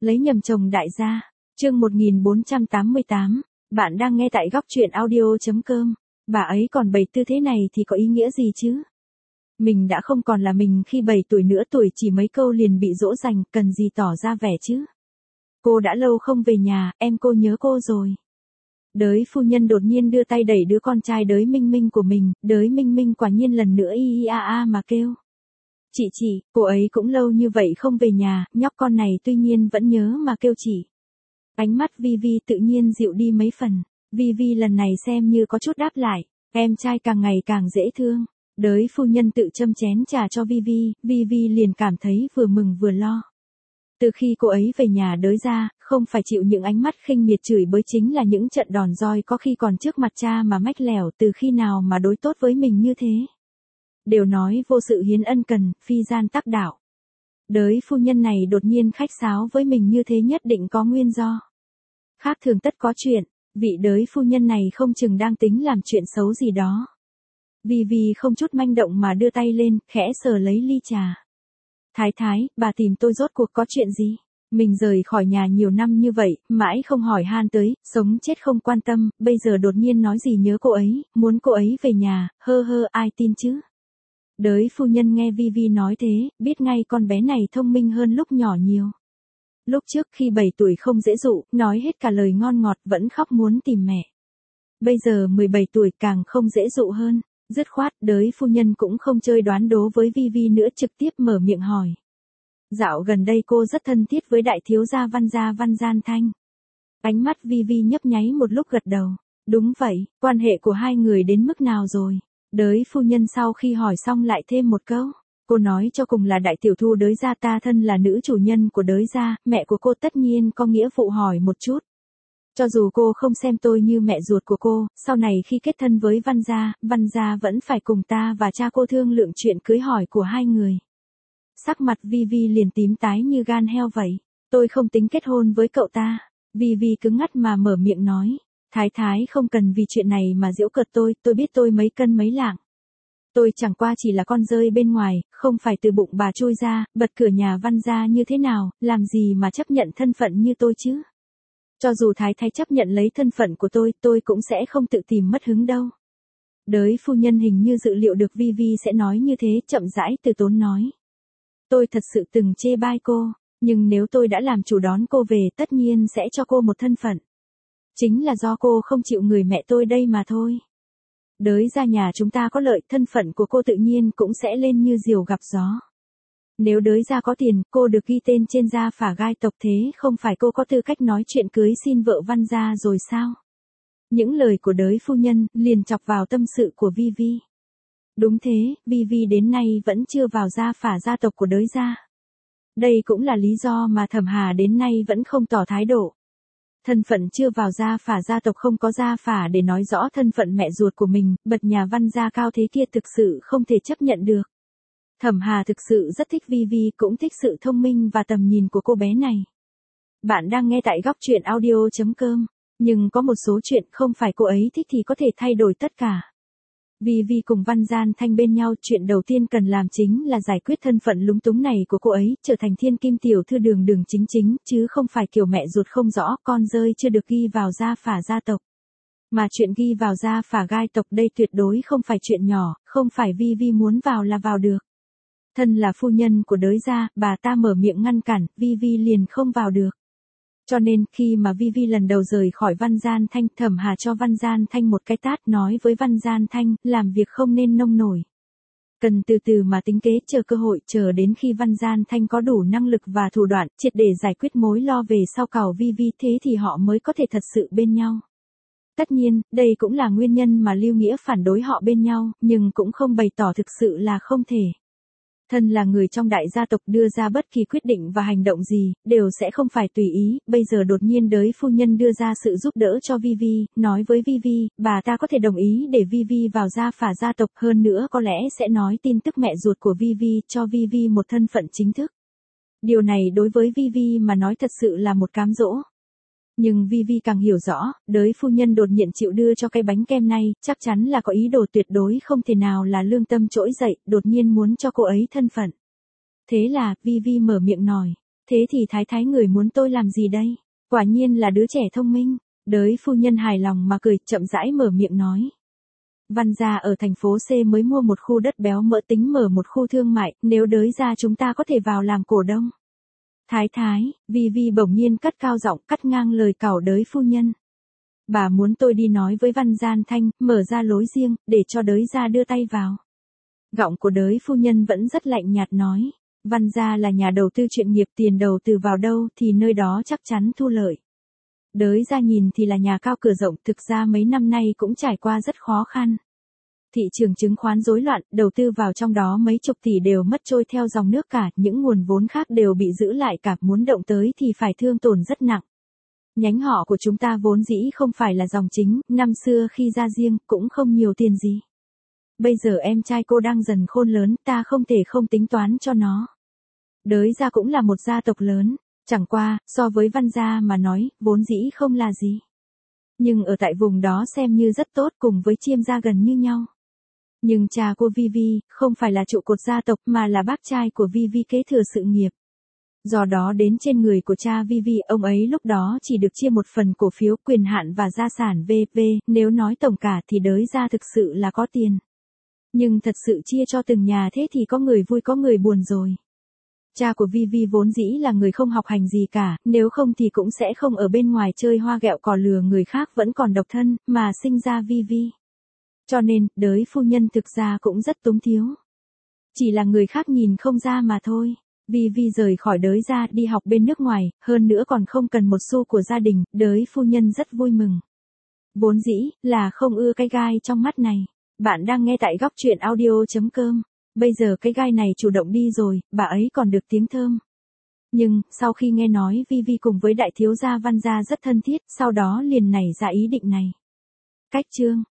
Lấy nhầm chồng đại gia. Chương 1488. Bạn đang nghe tại góc truyện audio.com. Bà ấy còn bày tư thế này thì có ý nghĩa gì chứ? Mình đã không còn là mình khi 7 tuổi nữa, tuổi chỉ mấy câu liền bị dỗ dành, cần gì tỏ ra vẻ chứ? Cô đã lâu không về nhà, em cô nhớ cô rồi. Đới phu nhân đột nhiên đưa tay đẩy đứa con trai Đới Minh Minh của mình, Đới Minh Minh quả nhiên lần nữa y a a mà kêu. Chị, cô ấy cũng lâu như vậy không về nhà, nhóc con này tuy nhiên vẫn nhớ mà kêu chị. Ánh mắt Vi Vi tự nhiên dịu đi mấy phần, Vi Vi lần này xem như có chút đáp lại, em trai càng ngày càng dễ thương. Đới phu nhân tự châm chén trà cho Vi Vi liền cảm thấy vừa mừng vừa lo. Từ khi cô ấy về nhà Đới ra, không phải chịu những ánh mắt khinh miệt chửi bới chính là những trận đòn roi có khi còn trước mặt cha mà mách lẻo, từ khi nào mà đối tốt với mình như thế. Đều nói vô sự hiến ân cần, phi gian tác đạo. Đới phu nhân này đột nhiên khách sáo với mình như thế nhất định có nguyên do. Khác thường tất có chuyện, vị đới phu nhân này không chừng đang tính làm chuyện xấu gì đó. Vi không chút manh động mà đưa tay lên, khẽ sờ lấy ly trà. Thái, bà tìm tôi rốt cuộc có chuyện gì? Mình rời khỏi nhà nhiều năm như vậy, mãi không hỏi han tới, sống chết không quan tâm, bây giờ đột nhiên nói gì nhớ cô ấy, muốn cô ấy về nhà, ai tin chứ? Đới phu nhân nghe Vi nói thế, biết ngay con bé này thông minh hơn lúc nhỏ nhiều. Lúc trước khi 7 tuổi không dễ dụ, nói hết cả lời ngon ngọt vẫn khóc muốn tìm mẹ. Bây giờ 17 tuổi càng không dễ dụ hơn. Dứt khoát, đới phu nhân cũng không chơi đoán đố với Vi nữa, trực tiếp mở miệng hỏi. Dạo gần đây cô rất thân thiết với đại thiếu gia Văn Gian Thanh. Ánh mắt Vi nhấp nháy một lúc gật đầu. Đúng vậy, quan hệ của hai người đến mức nào rồi? Đới phu nhân sau khi hỏi xong lại thêm một câu. Cô nói cho cùng là đại tiểu thư Đới gia, ta thân là nữ chủ nhân của Đới gia, mẹ của cô tất nhiên có nghĩa vụ hỏi một chút. Cho dù cô không xem tôi như mẹ ruột của cô, sau này khi kết thân với Văn gia vẫn phải cùng ta và cha cô thương lượng chuyện cưới hỏi của hai người. Sắc mặt Vi liền tím tái như gan heo vậy. Tôi không tính kết hôn với cậu ta. Vi cứng ngắt mà mở miệng nói. Thái không cần vì chuyện này mà giễu cợt tôi biết tôi mấy cân mấy lạng. Tôi chẳng qua chỉ là con rơi bên ngoài, không phải từ bụng bà trôi ra, bật cửa nhà Văn gia như thế nào, làm gì mà chấp nhận thân phận như tôi chứ. Cho dù Thái chấp nhận lấy thân phận của tôi cũng sẽ không tự tìm mất hứng đâu. Đới phu nhân hình như dự liệu được Vi sẽ nói như thế, chậm rãi từ tốn nói. Tôi thật sự từng chê bai cô, nhưng nếu tôi đã làm chủ đón cô về tất nhiên sẽ cho cô một thân phận. Chính là do cô không chịu người mẹ tôi đây mà thôi. Đới ra nhà chúng ta có lợi, thân phận của cô tự nhiên cũng sẽ lên như diều gặp gió. Nếu Đới gia có tiền, cô được ghi tên trên gia phả gai tộc, thế không phải cô có tư cách nói chuyện cưới xin vợ Văn gia rồi sao? Những lời của đới phu nhân liền chọc vào tâm sự của Vi. Đúng thế, Vi đến nay vẫn chưa vào gia phả gia tộc của Đới gia. Đây cũng là lý do mà Thẩm Hà đến nay vẫn không tỏ thái độ. Thân phận chưa vào gia phả gia tộc, không có gia phả để nói rõ thân phận mẹ ruột của mình, bậc nhà Văn gia cao thế kia thực sự không thể chấp nhận được. Thẩm Hà thực sự rất thích Vi, cũng thích sự thông minh và tầm nhìn của cô bé này. Bạn đang nghe tại góc truyện audio.com, nhưng có một số chuyện không phải cô ấy thích thì có thể thay đổi tất cả. Vi cùng Văn Gian Thanh bên nhau, chuyện đầu tiên cần làm chính là giải quyết thân phận lúng túng này của cô ấy, trở thành thiên kim tiểu thư đường chính, chứ không phải kiểu mẹ ruột không rõ, con rơi chưa được ghi vào gia phả gia tộc. Mà chuyện ghi vào gia phả gai tộc đây tuyệt đối không phải chuyện nhỏ, không phải Vi muốn vào là vào được. Thân là phu nhân của Đới gia, bà ta mở miệng ngăn cản, Vi liền không vào được. Cho nên, khi mà Vi lần đầu rời khỏi Văn Gian Thanh, Thẩm Hà cho Văn Gian Thanh một cái tát, nói với Văn Gian Thanh, làm việc không nên nông nổi. Cần từ từ mà tính kế, chờ cơ hội, chờ đến khi Văn Gian Thanh có đủ năng lực và thủ đoạn, triệt để giải quyết mối lo về sau cào Vi, thế thì họ mới có thể thật sự bên nhau. Tất nhiên, đây cũng là nguyên nhân mà Lưu Nghĩa phản đối họ bên nhau, nhưng cũng không bày tỏ thực sự là không thể. Thân là người trong đại gia tộc, đưa ra bất kỳ quyết định và hành động gì, đều sẽ không phải tùy ý, bây giờ đột nhiên đới phu nhân đưa ra sự giúp đỡ cho Vi, nói với Vi, bà ta có thể đồng ý để Vi vào gia phả gia tộc, hơn nữa có lẽ sẽ nói tin tức mẹ ruột của Vi, cho Vi một thân phận chính thức. Điều này đối với Vi mà nói thật sự là một cám dỗ. Nhưng Vi càng hiểu rõ, đới phu nhân đột nhiên chịu đưa cho cái bánh kem này, chắc chắn là có ý đồ, tuyệt đối không thể nào là lương tâm trỗi dậy, đột nhiên muốn cho cô ấy thân phận. Thế là, Vi mở miệng nói, Thế thì thái thái người muốn tôi làm gì đây? Quả nhiên là đứa trẻ thông minh. Đới phu nhân hài lòng mà cười, chậm rãi mở miệng nói. Văn gia ở thành phố C mới mua một khu đất béo mỡ tính mở một khu thương mại, nếu đới ra chúng ta có thể vào làm cổ đông. Thái thái, Vi Vi bỗng nhiên cất cao giọng cắt ngang lời cẩu đới phu nhân. Bà muốn tôi đi nói với Văn Gian Thanh, mở ra lối riêng, để cho đới gia đưa tay vào. Giọng của đới phu nhân vẫn rất lạnh nhạt nói. Văn gia là nhà đầu tư chuyên nghiệp, tiền đầu tư vào đâu thì nơi đó chắc chắn thu lợi. Đới gia nhìn thì là nhà cao cửa rộng, thực ra mấy năm nay cũng trải qua rất khó khăn. Thị trường chứng khoán rối loạn, đầu tư vào trong đó mấy chục tỷ đều mất trôi theo dòng nước cả, những nguồn vốn khác đều bị giữ lại cả, muốn động tới thì phải thương tổn rất nặng. Nhánh họ của chúng ta vốn dĩ không phải là dòng chính, năm xưa khi ra riêng cũng không nhiều tiền gì. Bây giờ em trai cô đang dần khôn lớn, ta không thể không tính toán cho nó. Đới gia cũng là một gia tộc lớn, chẳng qua, so với Văn gia mà nói, vốn dĩ không là gì. Nhưng ở tại vùng đó xem như rất tốt, cùng với Chiêm gia gần như nhau. Nhưng cha cô Vi Vi, không phải là trụ cột gia tộc mà là bác trai của Vi Vi kế thừa sự nghiệp. Do đó đến trên người của cha Vi Vi, ông ấy lúc đó chỉ được chia một phần cổ phiếu, quyền hạn và gia sản v.v. Nếu nói tổng cả thì đới gia thực sự là có tiền. Nhưng thật sự chia cho từng nhà thế thì có người vui có người buồn rồi. Cha của Vi Vi vốn dĩ là người không học hành gì cả, nếu không thì cũng sẽ không ở bên ngoài chơi hoa ghẹo cò lừa người khác vẫn còn độc thân, mà sinh ra Vi Vi. Cho nên, đới phu nhân thực ra cũng rất túng thiếu. Chỉ là người khác nhìn không ra mà thôi. Vi Vi rời khỏi đới gia đi học bên nước ngoài, hơn nữa còn không cần một xu của gia đình, đới phu nhân rất vui mừng. Vốn dĩ, là không ưa cái gai trong mắt này. Bạn đang nghe tại góc truyện audio.com. Bây giờ cái gai này chủ động đi rồi, bà ấy còn được tiếng thơm. Nhưng, sau khi nghe nói Vi Vi cùng với đại thiếu gia Văn gia rất thân thiết, sau đó liền nảy ra ý định này. Cách chương